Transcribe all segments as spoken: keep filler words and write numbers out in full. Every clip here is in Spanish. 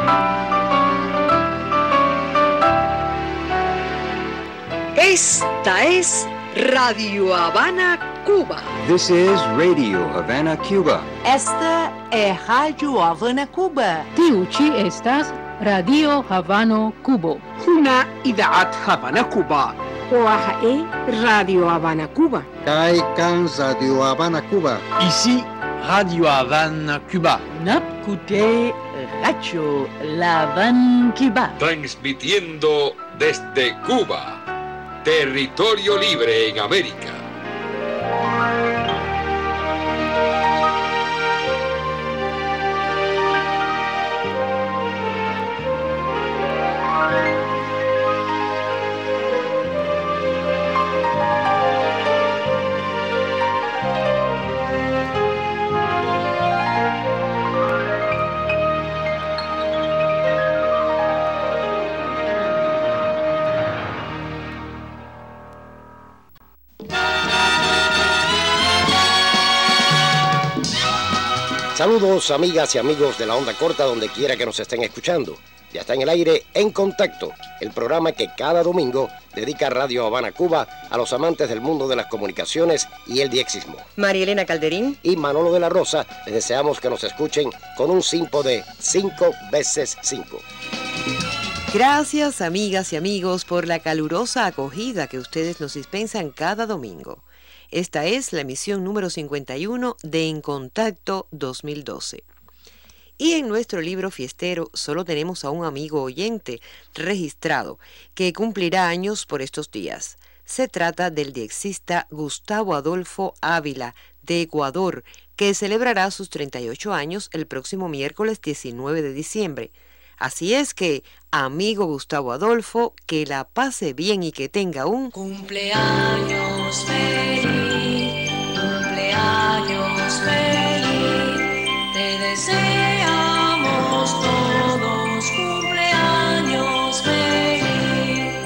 Esta es Radio Habana, Cuba. This is Radio Havana, Cuba. Esta é Rádio Havana, Cuba. Tiuchi estas Radio Havano, Cuba. هنا إذاعة هافانا كوبا. وهي Radio Habana, Cuba. Kai Kan Radio Habana, Cuba. Ici, Radio Havana, Cuba. Napkute Radio La Habana, Cuba. Transmitiendo desde Cuba, territorio libre en América. Saludos amigas y amigos de la onda corta donde quiera que nos estén escuchando. Ya está en el aire En Contacto, el programa que cada domingo dedica Radio Habana, Cuba a los amantes del mundo de las comunicaciones y el diexismo. María Elena Calderín y Manolo de la Rosa les deseamos que nos escuchen con un simpo de cinco veces cinco. Gracias amigas y amigos por la calurosa acogida que ustedes nos dispensan cada domingo. Esta es la emisión número cincuenta y uno de En Contacto dos mil doce. Y en nuestro libro fiestero solo tenemos a un amigo oyente registrado que cumplirá años por estos días. Se trata del diexista Gustavo Adolfo Ávila de Ecuador, que celebrará sus treinta y ocho años el próximo miércoles diecinueve de diciembre. Así es que, amigo Gustavo Adolfo, que la pase bien y que tenga un cumpleaños feliz, cumpleaños feliz, te deseamos todos cumpleaños feliz.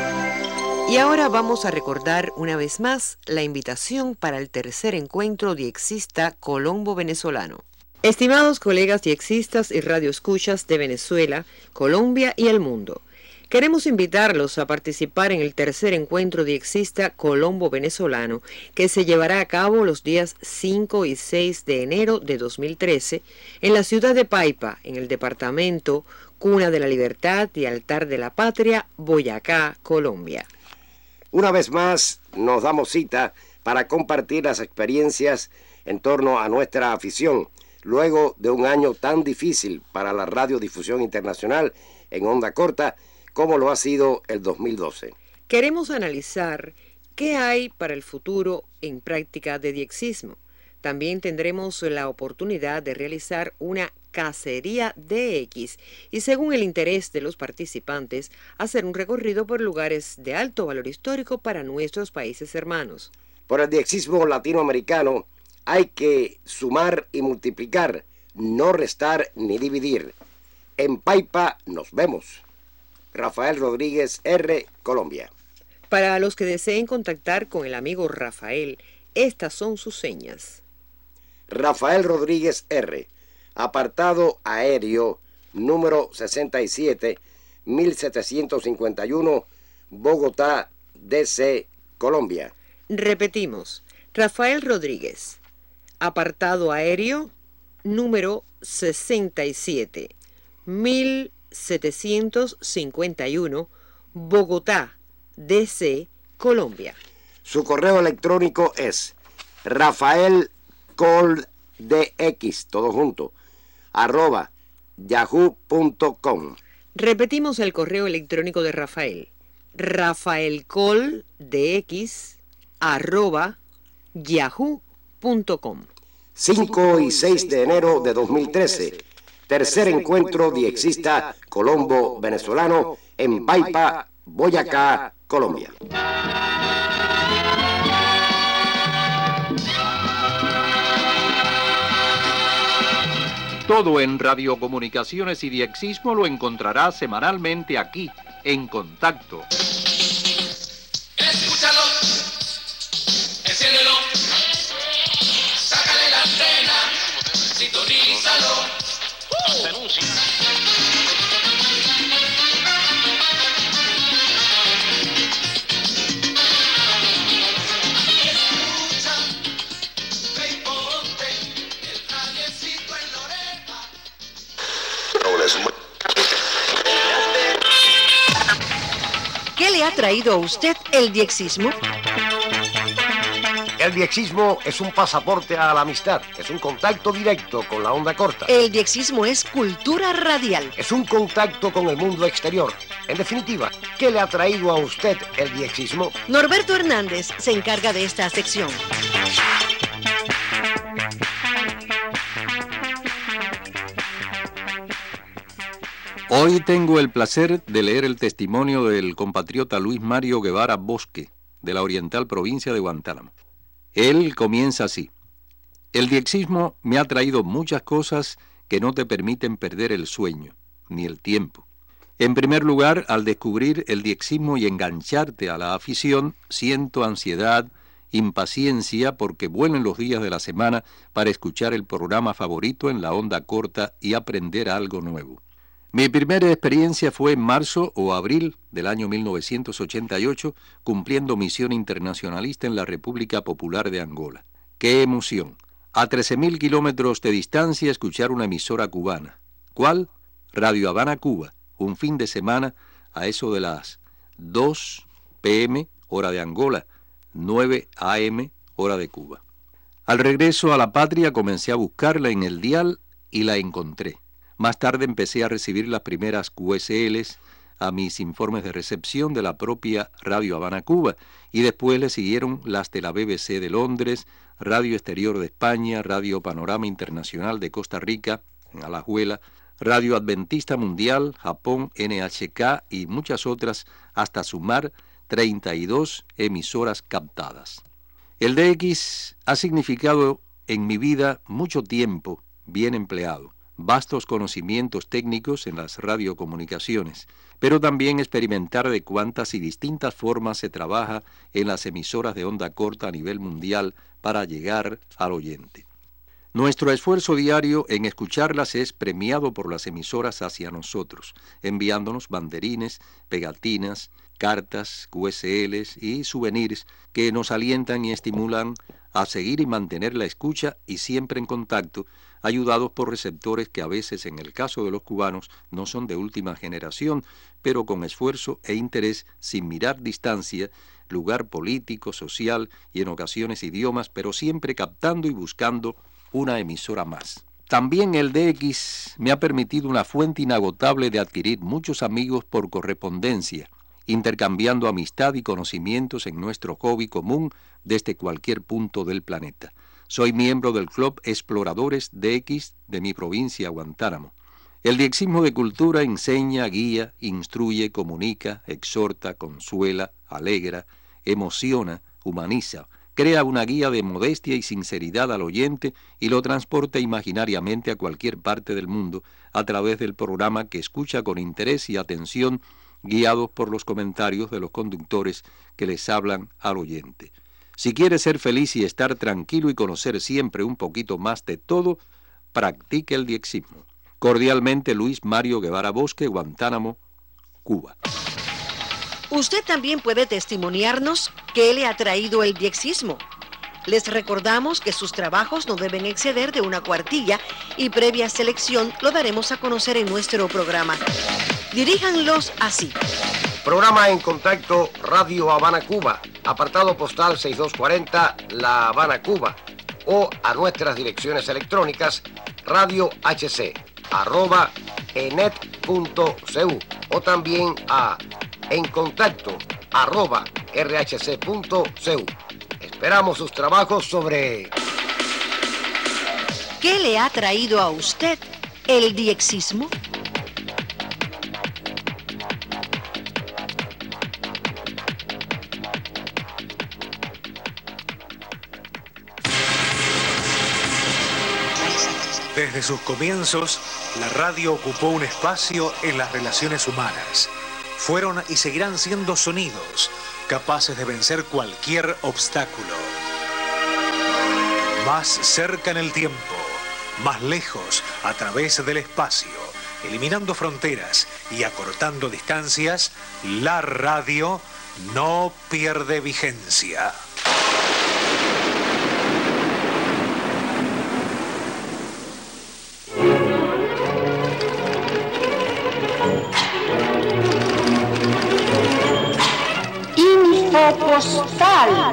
Y ahora vamos a recordar una vez más la invitación para el tercer encuentro diexista colombo-venezolano. Estimados colegas diexistas y radioescuchas de Venezuela, Colombia y el mundo, queremos invitarlos a participar en el tercer encuentro diexista colombo-venezolano que se llevará a cabo los días cinco y seis de enero de dos mil trece en la ciudad de Paipa, en el departamento Cuna de la Libertad y Altar de la Patria, Boyacá, Colombia. Una vez más nos damos cita para compartir las experiencias en torno a nuestra afición, luego de un año tan difícil para la radiodifusión internacional en onda corta como lo ha sido el dos mil doce. Queremos analizar qué hay para el futuro en práctica de diexismo. También tendremos la oportunidad de realizar una cacería D X y, según el interés de los participantes, hacer un recorrido por lugares de alto valor histórico para nuestros países hermanos. Por el diexismo latinoamericano hay que sumar y multiplicar, no restar ni dividir. En Paipa nos vemos. Rafael Rodríguez R., Colombia. Para los que deseen contactar con el amigo Rafael, estas son sus señas. Rafael Rodríguez R., apartado aéreo número sesenta y siete, mil setecientos cincuenta y uno, Bogotá, D C, Colombia. Repetimos, Rafael Rodríguez, apartado aéreo número sesenta y siete, mil setecientos cincuenta y uno, Bogotá, D C, Colombia. Su correo electrónico es rafaelcoldx, todo junto, arroba yahoo punto com. Repetimos el correo electrónico de Rafael, rafaelcoldx, arroba yahoo punto com. cinco y seis de enero de dos mil trece, tercer encuentro diexista colombo-venezolano en Paipa, Boyacá, Colombia. Todo en radiocomunicaciones y diexismo lo encontrará semanalmente aquí, En Contacto. Escúchalo, enciéndelo, sácale la antena, sintonízalo. Uh. es muy... ¿Qué le ha traído a usted el diexismo? El diexismo es un pasaporte a la amistad, es un contacto directo con la onda corta. El diexismo es cultura radial. Es un contacto con el mundo exterior. En definitiva, ¿qué le ha traído a usted el diexismo? Norberto Hernández se encarga de esta sección. Hoy tengo el placer de leer el testimonio del compatriota Luis Mario Guevara Bosque, de la oriental provincia de Guantánamo. Él comienza así: el diexismo me ha traído muchas cosas que no te permiten perder el sueño, ni el tiempo. En primer lugar, al descubrir el diexismo y engancharte a la afición, siento ansiedad, impaciencia porque vuelen los días de la semana para escuchar el programa favorito en la onda corta y aprender algo nuevo. Mi primera experiencia fue en marzo o abril del año mil novecientos ochenta y ocho, cumpliendo misión internacionalista en la República Popular de Angola. ¡Qué emoción! A trece mil kilómetros de distancia escuchar una emisora cubana. ¿Cuál? Radio Habana, Cuba. Un fin de semana a eso de las dos pe eme, hora de Angola, nueve a eme, hora de Cuba. Al regreso a la patria comencé a buscarla en el dial y la encontré. Más tarde empecé a recibir las primeras cu ese eles a mis informes de recepción de la propia Radio Habana, Cuba, y después le siguieron las de la be be ce de Londres, Radio Exterior de España, Radio Panorama Internacional de Costa Rica, en Alajuela, Radio Adventista Mundial, Japón, ene hache ka y muchas otras, hasta sumar treinta y dos emisoras captadas. El de equis ha significado en mi vida mucho tiempo bien empleado, vastos conocimientos técnicos en las radiocomunicaciones, pero también experimentar de cuántas y distintas formas se trabaja en las emisoras de onda corta a nivel mundial para llegar al oyente. Nuestro esfuerzo diario en escucharlas es premiado por las emisoras hacia nosotros, enviándonos banderines, pegatinas, cartas, cu ese eles y souvenirs que nos alientan y estimulan a seguir y mantener la escucha y siempre en contacto, ayudados por receptores que a veces, en el caso de los cubanos, no son de última generación, pero con esfuerzo e interés, sin mirar distancia, lugar político, social y en ocasiones idiomas, pero siempre captando y buscando una emisora más. También el de equis me ha permitido una fuente inagotable de adquirir muchos amigos por correspondencia, intercambiando amistad y conocimientos en nuestro hobby común desde cualquier punto del planeta. Soy miembro del Club Exploradores de equis de mi provincia, Guantánamo. El diexismo de cultura enseña, guía, instruye, comunica, exhorta, consuela, alegra, emociona, humaniza, crea una guía de modestia y sinceridad al oyente y lo transporta imaginariamente a cualquier parte del mundo a través del programa que escucha con interés y atención, guiados por los comentarios de los conductores que les hablan al oyente. Si quiere ser feliz y estar tranquilo y conocer siempre un poquito más de todo, practique el diexismo. Cordialmente, Luis Mario Guevara Bosque, Guantánamo, Cuba. Usted también puede testimoniarnos qué le ha traído el diexismo. Les recordamos que sus trabajos no deben exceder de una cuartilla y previa selección lo daremos a conocer en nuestro programa. Diríjanlos así. Programa En Contacto, Radio Habana, Cuba, apartado postal sesenta y dos cuarenta, La Habana, Cuba, o a nuestras direcciones electrónicas radio hache ce arroba enet punto ce u o también a en contacto arroba erre hache ce punto ce u. Esperamos sus trabajos sobre... ¿Qué le ha traído a usted el diexismo? Desde sus comienzos, la radio ocupó un espacio en las relaciones humanas. Fueron y seguirán siendo sonidos capaces de vencer cualquier obstáculo. Más cerca en el tiempo, más lejos a través del espacio, eliminando fronteras y acortando distancias, la radio no pierde vigencia. postal.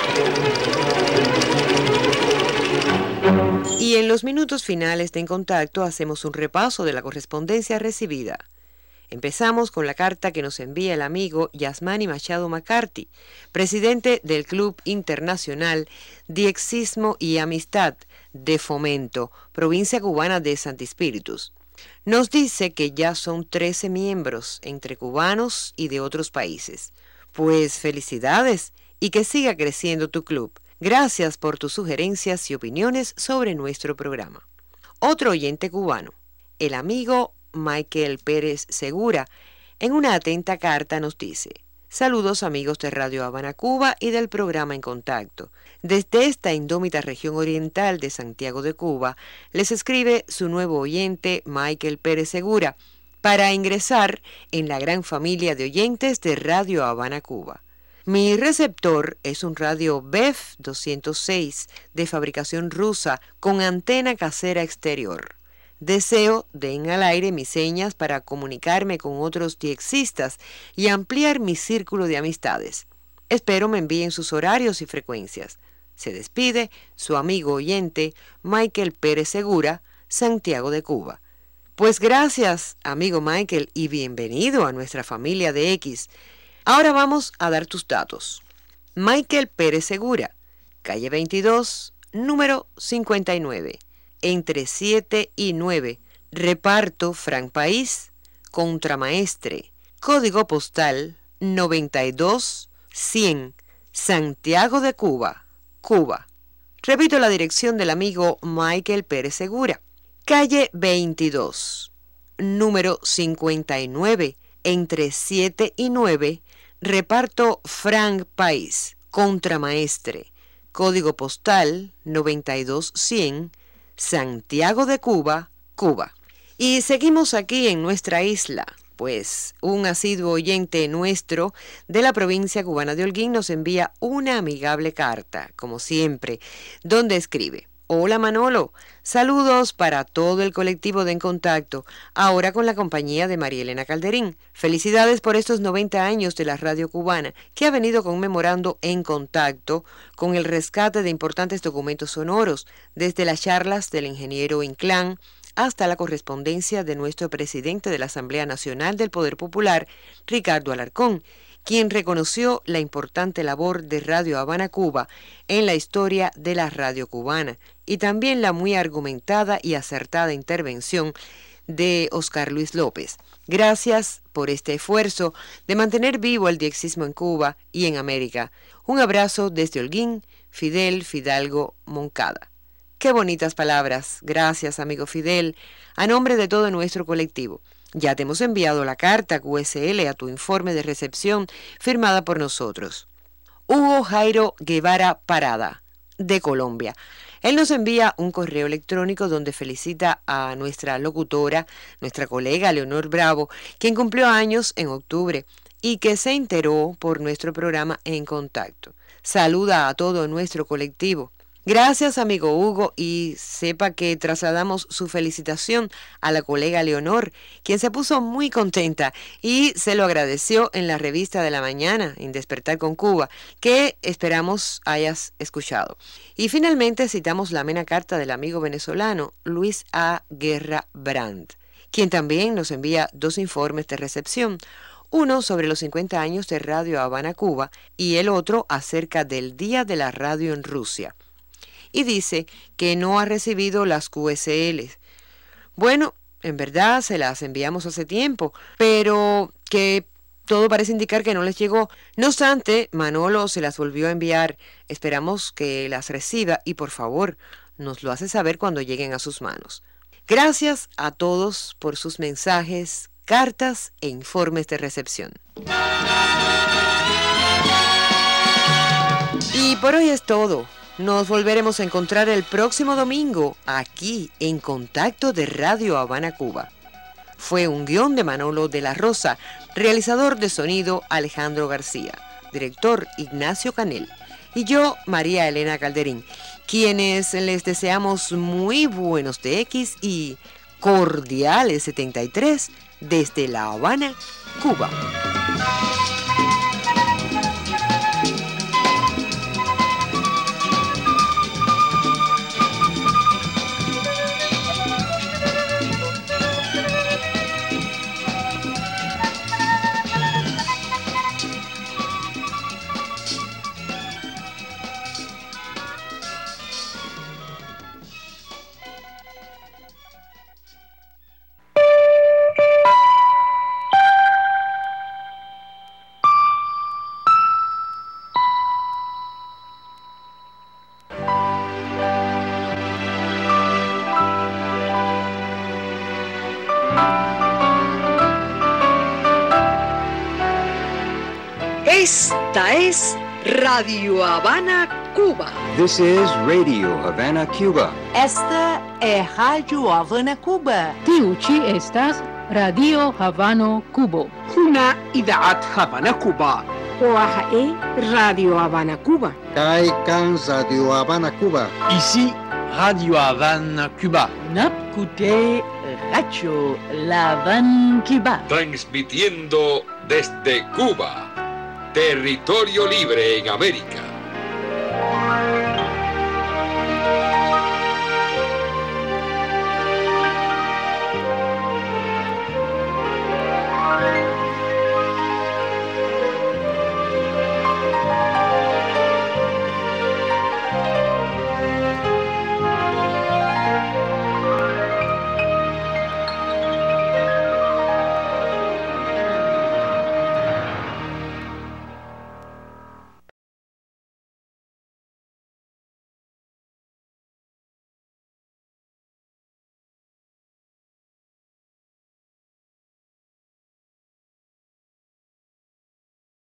Y en los minutos finales de En Contacto hacemos un repaso de la correspondencia recibida. Empezamos con la carta que nos envía el amigo Yasmani Machado McCarthy, presidente del Club Internacional Diexismo y Amistad de Fomento, provincia cubana de Santi Spíritus. Nos dice que ya son trece miembros, entre cubanos y de otros países. Pues felicidades y que siga creciendo tu club. Gracias por tus sugerencias y opiniones sobre nuestro programa. Otro oyente cubano, el amigo Michael Pérez Segura, en una atenta carta nos dice: saludos amigos de Radio Habana Cuba y del programa En Contacto. Desde esta indómita región oriental de Santiago de Cuba, les escribe su nuevo oyente Michael Pérez Segura para ingresar en la gran familia de oyentes de Radio Habana Cuba. Mi receptor es un radio B E F doscientos seis de fabricación rusa con antena casera exterior. Deseo den al aire mis señas para comunicarme con otros diexistas y ampliar mi círculo de amistades. Espero me envíen sus horarios y frecuencias. Se despide su amigo oyente Michael Pérez Segura, Santiago de Cuba. Pues gracias, amigo Michael, y bienvenido a nuestra familia de X. Ahora vamos a dar tus datos. Michael Pérez Segura, calle veintidós, número cincuenta y nueve. Entre siete y nueve, reparto Franc País, Contramaestre, código postal noventa y dos cien, Santiago de Cuba, Cuba. Repito la dirección del amigo Michael Pérez Segura. Calle veintidós, número cincuenta y nueve, entre siete y nueve, reparto Franc País, Contramaestre, código postal noventa y dos cien, Santiago de Cuba, Cuba. Y seguimos aquí en nuestra isla, pues un asiduo oyente nuestro de la provincia cubana de Holguín nos envía una amigable carta, como siempre, donde escribe: hola Manolo, saludos para todo el colectivo de En Contacto, ahora con la compañía de María Elena Calderín. Felicidades por estos noventa años de la radio cubana, que ha venido conmemorando En Contacto con el rescate de importantes documentos sonoros, desde las charlas del ingeniero Inclán hasta la correspondencia de nuestro presidente de la Asamblea Nacional del Poder Popular, Ricardo Alarcón, quien reconoció la importante labor de Radio Habana Cuba en la historia de la radio cubana, y también la muy argumentada y acertada intervención de Oscar Luis López. Gracias por este esfuerzo de mantener vivo el diexismo en Cuba y en América. Un abrazo desde Holguín, Fidel Fidalgo Moncada. Qué bonitas palabras. Gracias, amigo Fidel, a nombre de todo nuestro colectivo. Ya te hemos enviado la carta Q S L a tu informe de recepción firmada por nosotros. Hugo Jairo Guevara Parada, de Colombia. Él nos envía un correo electrónico donde felicita a nuestra locutora, nuestra colega Leonor Bravo, quien cumplió años en octubre y que se enteró por nuestro programa En Contacto. Saluda a todo nuestro colectivo. Gracias, amigo Hugo, y sepa que trasladamos su felicitación a la colega Leonor, quien se puso muy contenta y se lo agradeció en la revista de la mañana, en Despertar con Cuba, que esperamos hayas escuchado. Y finalmente citamos la amena carta del amigo venezolano Luis A. Guerra Brandt, quien también nos envía dos informes de recepción, uno sobre los cincuenta años de Radio Habana Cuba y el otro acerca del Día de la Radio en Rusia. Y dice que no ha recibido las Q S L. Bueno, en verdad se las enviamos hace tiempo, pero que todo parece indicar que no les llegó. No obstante, Manolo se las volvió a enviar. Esperamos que las reciba y por favor nos lo hace saber cuando lleguen a sus manos. Gracias a todos por sus mensajes, cartas e informes de recepción. Y por hoy es todo. Nos volveremos a encontrar el próximo domingo aquí en Contacto de Radio Habana Cuba. Fue un guión de Manolo de la Rosa, realizador de sonido Alejandro García, director Ignacio Canel y yo, María Elena Calderín, quienes les deseamos muy buenos de X y cordiales setenta y tres desde La Habana, Cuba. Esta es Radio Habana, Cuba. This is Radio Havana, Cuba. Esta é Rádio Havana, Cuba. Tiuchi estas Radio Havano, Cuba. هنا إذاعة هافانا كوبا. وهي راديو هافانا كوبا. Kai Kan Radio Habana, Cuba. Ici, Radio Havane, Cuba. Napkute Radio La Havane, Cuba. Transmitiendo desde Cuba, territorio libre en América.